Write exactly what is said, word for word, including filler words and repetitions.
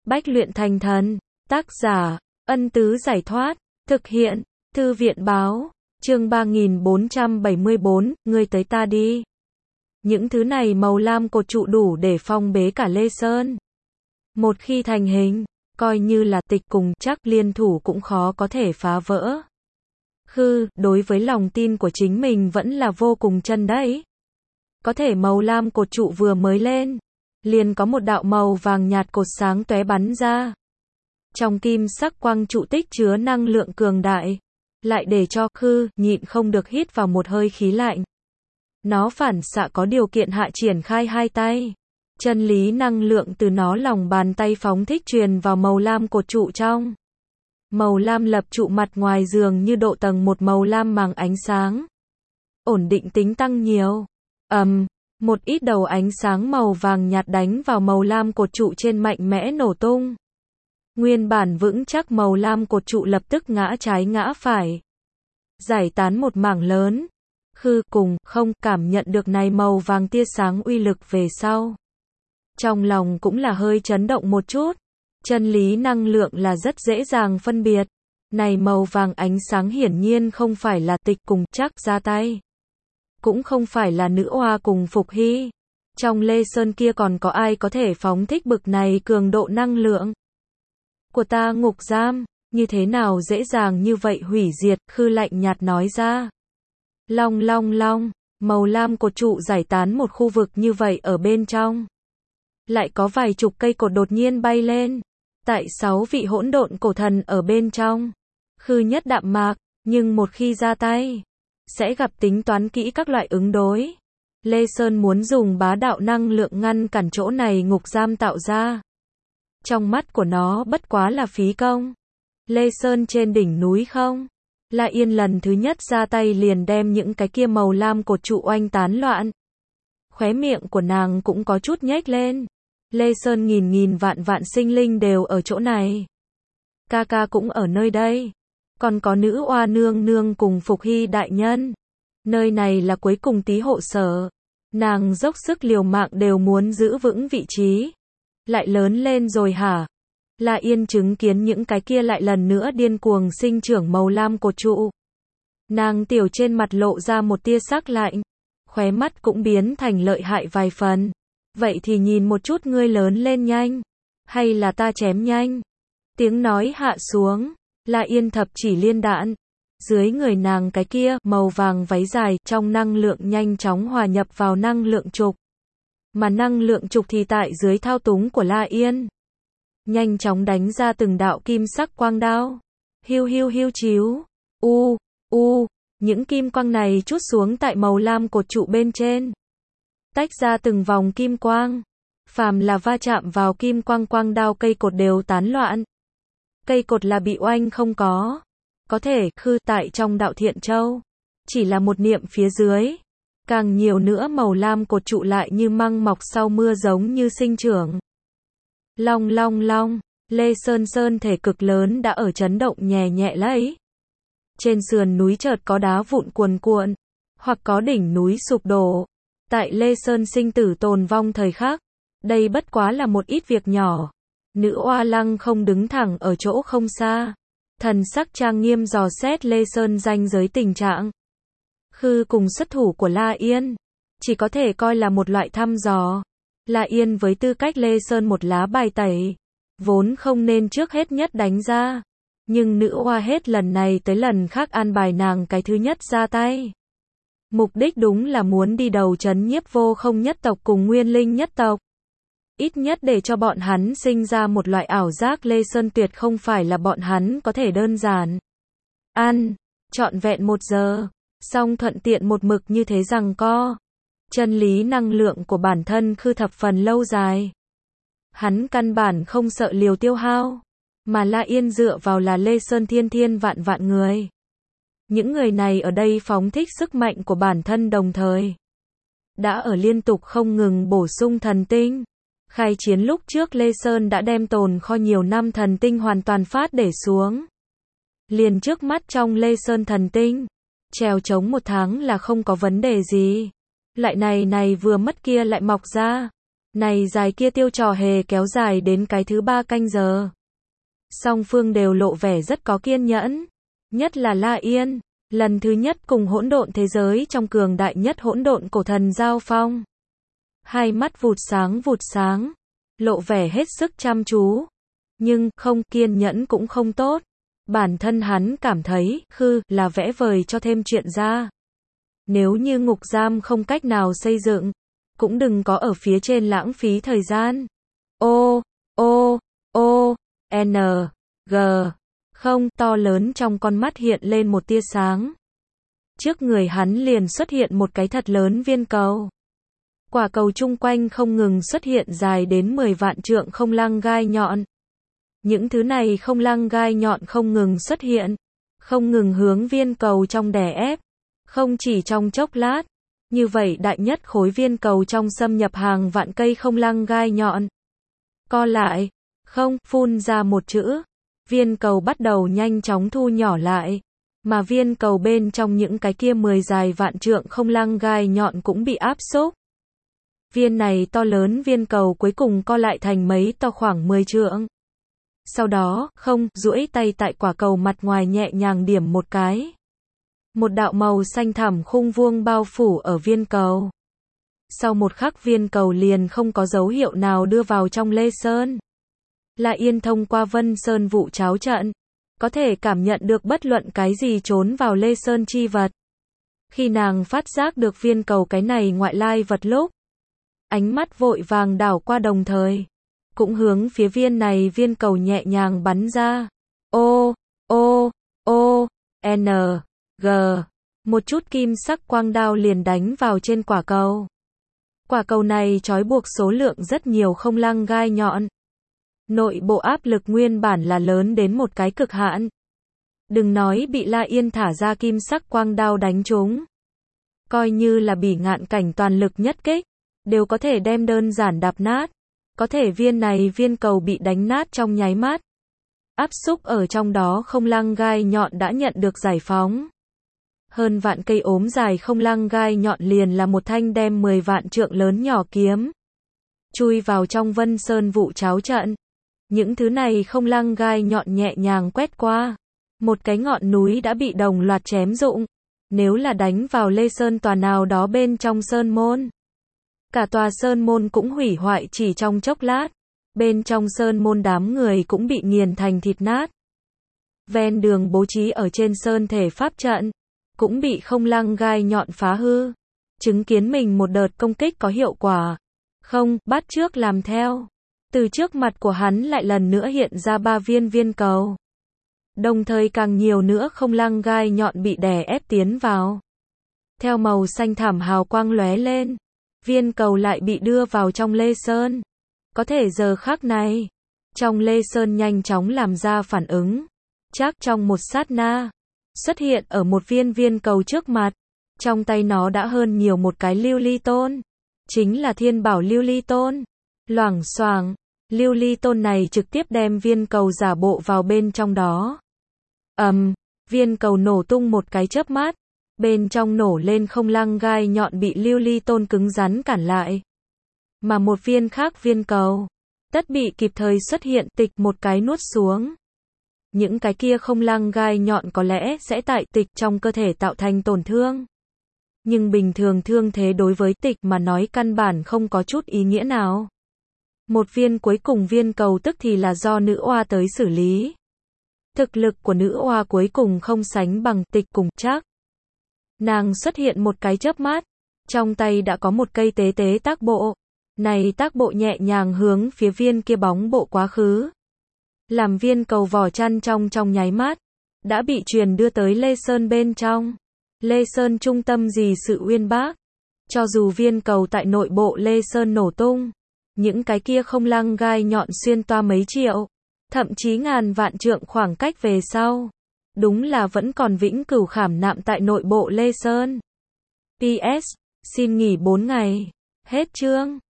Bách luyện thành thần. Tác giả, Ân Tứ Giải Thoát. Thực hiện, Thư viện Báo. Chương ba nghìn bốn trăm bảy mươi bốn, ngươi tới ta đi. Những thứ này màu lam cột trụ đủ để phong bế cả Lê Sơn. Một khi thành hình, coi như là tịch cùng chắc liên thủ cũng khó có thể phá vỡ. Khư, đối với lòng tin của chính mình vẫn là vô cùng chân đấy. Có thể màu lam cột trụ vừa mới lên, liền có một đạo màu vàng nhạt cột sáng tóe bắn ra. Trong kim sắc quang trụ tích chứa năng lượng cường đại, lại để cho Khư nhịn không được hít vào một hơi khí lạnh. Nó phản xạ có điều kiện hạ triển khai hai tay. Chân lý năng lượng từ nó lòng bàn tay phóng thích truyền vào màu lam cột trụ trong. Màu lam lập trụ mặt ngoài dường như độ tầng một màu lam màng ánh sáng. Ổn định tính tăng nhiều. Ầm, um, một ít đầu ánh sáng màu vàng nhạt đánh vào màu lam cột trụ trên mạnh mẽ nổ tung. Nguyên bản vững chắc màu lam cột trụ lập tức ngã trái ngã phải. Giải tán một mảng lớn. Khư cùng không cảm nhận được này màu vàng tia sáng uy lực về sau. Trong lòng cũng là hơi chấn động một chút. Chân lý năng lượng là rất dễ dàng phân biệt. Này màu vàng ánh sáng hiển nhiên không phải là tịch cùng chắc ra tay. Cũng không phải là nữ oa cùng Phục Hy. Trong Lê Sơn kia còn có ai có thể phóng thích bực này cường độ năng lượng của ta ngục giam, như thế nào dễ dàng như vậy hủy diệt, Khư lạnh nhạt nói ra. Long long long, màu lam cột trụ giải tán một khu vực như vậy ở bên trong. Lại có vài chục cây cột đột nhiên bay lên. Tại sáu vị hỗn độn cổ thần ở bên trong. Khư nhất đạm mạc, nhưng một khi ra tay, sẽ gặp tính toán kỹ các loại ứng đối. Lê Sơn muốn dùng bá đạo năng lượng ngăn cản chỗ này ngục giam tạo ra. Trong mắt của nó bất quá là phí công. Lê Sơn trên đỉnh núi không? La Yên lần thứ nhất ra tay liền đem những cái kia màu lam cột trụ oanh tán loạn. Khóe miệng của nàng cũng có chút nhếch lên. Lê Sơn nghìn nghìn vạn vạn sinh linh đều ở chỗ này. Ca ca cũng ở nơi đây. Còn có nữ oa nương nương cùng Phục Hy đại nhân. Nơi này là cuối cùng tí hộ sở. Nàng dốc sức liều mạng đều muốn giữ vững vị trí. Lại lớn lên rồi hả? La Yên chứng kiến những cái kia lại lần nữa điên cuồng sinh trưởng màu lam cột trụ. Nàng tiểu trên mặt lộ ra một tia sắc lạnh. Khóe mắt cũng biến thành lợi hại vài phần. Vậy thì nhìn một chút ngươi lớn lên nhanh. Hay là ta chém nhanh? Tiếng nói hạ xuống. La Yên thập chỉ liên đạn. Dưới người nàng cái kia, màu vàng váy dài, trong năng lượng nhanh chóng hòa nhập vào năng lượng trục. Mà năng lượng trục thì tại dưới thao túng của La Yên. Nhanh chóng đánh ra từng đạo kim sắc quang đao. Hiu hiu hiu chiếu. U, u, những kim quang này trút xuống tại màu lam cột trụ bên trên. Tách ra từng vòng kim quang. Phàm là va chạm vào kim quang quang đao cây cột đều tán loạn. Cây cột là bị oanh không có. Có thể, Khư tại trong đạo Thiện Châu. Chỉ là một niệm phía dưới. Càng nhiều nữa màu lam cột trụ lại như măng mọc sau mưa giống như sinh trưởng. Long long long, Lê Sơn Sơn thể cực lớn đã ở chấn động nhẹ nhẹ lấy. Trên sườn núi chợt có đá vụn cuồn cuộn. Hoặc có đỉnh núi sụp đổ. Tại Lê Sơn sinh tử tồn vong thời khắc. Đây bất quá là một ít việc nhỏ. Nữ oa lăng không đứng thẳng ở chỗ không xa. Thần sắc trang nghiêm dò xét Lê Sơn ranh giới tình trạng. Khư cùng xuất thủ của La Yên. Chỉ có thể coi là một loại thăm dò. La Yên với tư cách Lê Sơn một lá bài tẩy. Vốn không nên trước hết nhất đánh ra. Nhưng nữ oa hết lần này tới lần khác an bài nàng cái thứ nhất ra tay. Mục đích đúng là muốn đi đầu trấn nhiếp vô không nhất tộc cùng nguyên linh nhất tộc. Ít nhất để cho bọn hắn sinh ra một loại ảo giác Lê Sơn tuyệt không phải là bọn hắn có thể đơn giản. Ăn, trọn vẹn một giờ, xong thuận tiện một mực như thế rằng co. Chân lý năng lượng của bản thân Khư thập phần lâu dài. Hắn căn bản không sợ liều tiêu hao. Mà La Yên dựa vào là Lê Sơn thiên thiên vạn vạn người. Những người này ở đây phóng thích sức mạnh của bản thân đồng thời. Đã ở liên tục không ngừng bổ sung thần tinh. Khai chiến lúc trước Lê Sơn đã đem tồn kho nhiều năm thần tinh hoàn toàn phát để xuống. Liền trước mắt trong Lê Sơn thần tinh. Trèo chống một tháng là không có vấn đề gì. Lại này này vừa mất kia lại mọc ra. Này dài kia tiêu trò hề kéo dài đến cái thứ ba canh giờ. Song phương đều lộ vẻ rất có kiên nhẫn. Nhất là La Yên, lần thứ nhất cùng hỗn độn thế giới trong cường đại nhất hỗn độn cổ thần giao phong. Hai mắt vụt sáng vụt sáng, lộ vẻ hết sức chăm chú. Nhưng, không, kiên nhẫn cũng không tốt. Bản thân hắn cảm thấy, khư, là vẽ vời cho thêm chuyện ra. Nếu như ngục giam không cách nào xây dựng, cũng đừng có ở phía trên lãng phí thời gian. O, O, O, N, G. Không, to lớn trong con mắt hiện lên một tia sáng. Trước người hắn liền xuất hiện một cái thật lớn viên cầu. Quả cầu chung quanh không ngừng xuất hiện dài đến mười vạn trượng không lăng gai nhọn. Những thứ này không lăng gai nhọn không ngừng xuất hiện, không ngừng hướng viên cầu trong đè ép. Không chỉ trong chốc lát, như vậy đại nhất khối viên cầu trong xâm nhập hàng vạn cây không lăng gai nhọn. Co lại, không, phun ra một chữ. Viên cầu bắt đầu nhanh chóng thu nhỏ lại, mà viên cầu bên trong những cái kia mười dài vạn trượng không lăng gai nhọn cũng bị áp xúc. Viên này to lớn viên cầu cuối cùng co lại thành mấy to khoảng mười trượng. Sau đó, không, duỗi tay tại quả cầu mặt ngoài nhẹ nhàng điểm một cái. Một đạo màu xanh thẳm khung vuông bao phủ ở viên cầu. Sau một khắc viên cầu liền không có dấu hiệu nào đưa vào trong Lê Sơn. La Yên thông qua Vân Sơn vụ cháo trận, có thể cảm nhận được bất luận cái gì trốn vào Lê Sơn chi vật. Khi nàng phát giác được viên cầu cái này ngoại lai vật lúc, ánh mắt vội vàng đảo qua đồng thời, cũng hướng phía viên này viên cầu nhẹ nhàng bắn ra. O, O, O, N, G. Một chút kim sắc quang đao liền đánh vào trên quả cầu. Quả cầu này trói buộc số lượng rất nhiều không lăng gai nhọn. Nội bộ áp lực nguyên bản là lớn đến một cái cực hạn. Đừng nói bị La Yên thả ra kim sắc quang đao đánh trúng. Coi như là Bỉ Ngạn Cảnh toàn lực nhất kích, đều có thể đem đơn giản đạp nát. Có thể viên này viên cầu bị đánh nát trong nháy mắt. Áp xúc ở trong đó không lăng gai nhọn đã nhận được giải phóng. Hơn vạn cây ốm dài không lăng gai nhọn liền là một thanh đem mười vạn trượng lớn nhỏ kiếm. Chui vào trong Vân Sơn vụ cháo trận. Những thứ này không lăng gai nhọn nhẹ nhàng quét qua. Một cái ngọn núi đã bị đồng loạt chém rụng. Nếu là đánh vào Lê Sơn tòa nào đó bên trong Sơn Môn. Cả tòa Sơn Môn cũng hủy hoại chỉ trong chốc lát. Bên trong Sơn Môn đám người cũng bị nghiền thành thịt nát. Ven đường bố trí ở trên Sơn thể pháp trận, cũng bị không lăng gai nhọn phá hư. Chứng kiến mình một đợt công kích có hiệu quả. Không, bắt trước làm theo. Từ trước mặt của hắn lại lần nữa hiện ra ba viên viên cầu. Đồng thời càng nhiều nữa không lăng gai nhọn bị đè ép tiến vào. Theo màu xanh thẳm hào quang lóe lên, viên cầu lại bị đưa vào trong Lê Sơn. Có thể giờ khắc này, trong Lê Sơn nhanh chóng làm ra phản ứng. Chắc trong một sát na, xuất hiện ở một viên viên cầu trước mặt. Trong tay nó đã hơn nhiều một cái lưu ly tôn. Chính là thiên bảo lưu ly tôn. Loảng xoảng, lưu ly tôn này trực tiếp đem viên cầu giả bộ vào bên trong đó. Ầm, um, viên cầu nổ tung một cái chớp mắt. Bên trong nổ lên không lăng gai nhọn bị lưu ly tôn cứng rắn cản lại. Mà một viên khác viên cầu, tất bị kịp thời xuất hiện tịch một cái nuốt xuống. Những cái kia không lăng gai nhọn có lẽ sẽ tại tịch trong cơ thể tạo thành tổn thương. Nhưng bình thường thương thế đối với tịch mà nói căn bản không có chút ý nghĩa nào. Một viên cuối cùng viên cầu tức thì là do nữ oa tới xử lý. Thực lực của nữ oa cuối cùng không sánh bằng tịch cùng Trác. Nàng xuất hiện một cái chớp mắt, trong tay đã có một cây tế tế tác bộ. Này tác bộ nhẹ nhàng hướng phía viên kia bóng bộ quá khứ. Làm viên cầu vỏ chăn trong trong nháy mắt, đã bị truyền đưa tới Lê Sơn bên trong. Lê Sơn trung tâm gì sự uyên bác. Cho dù viên cầu tại nội bộ Lê Sơn nổ tung, những cái kia không lăng gai nhọn xuyên toa mấy triệu, thậm chí ngàn vạn trượng khoảng cách về sau. Đúng là vẫn còn vĩnh cửu khảm nạm tại nội bộ Lê Sơn. pê ét. Xin nghỉ bốn ngày. Hết chương.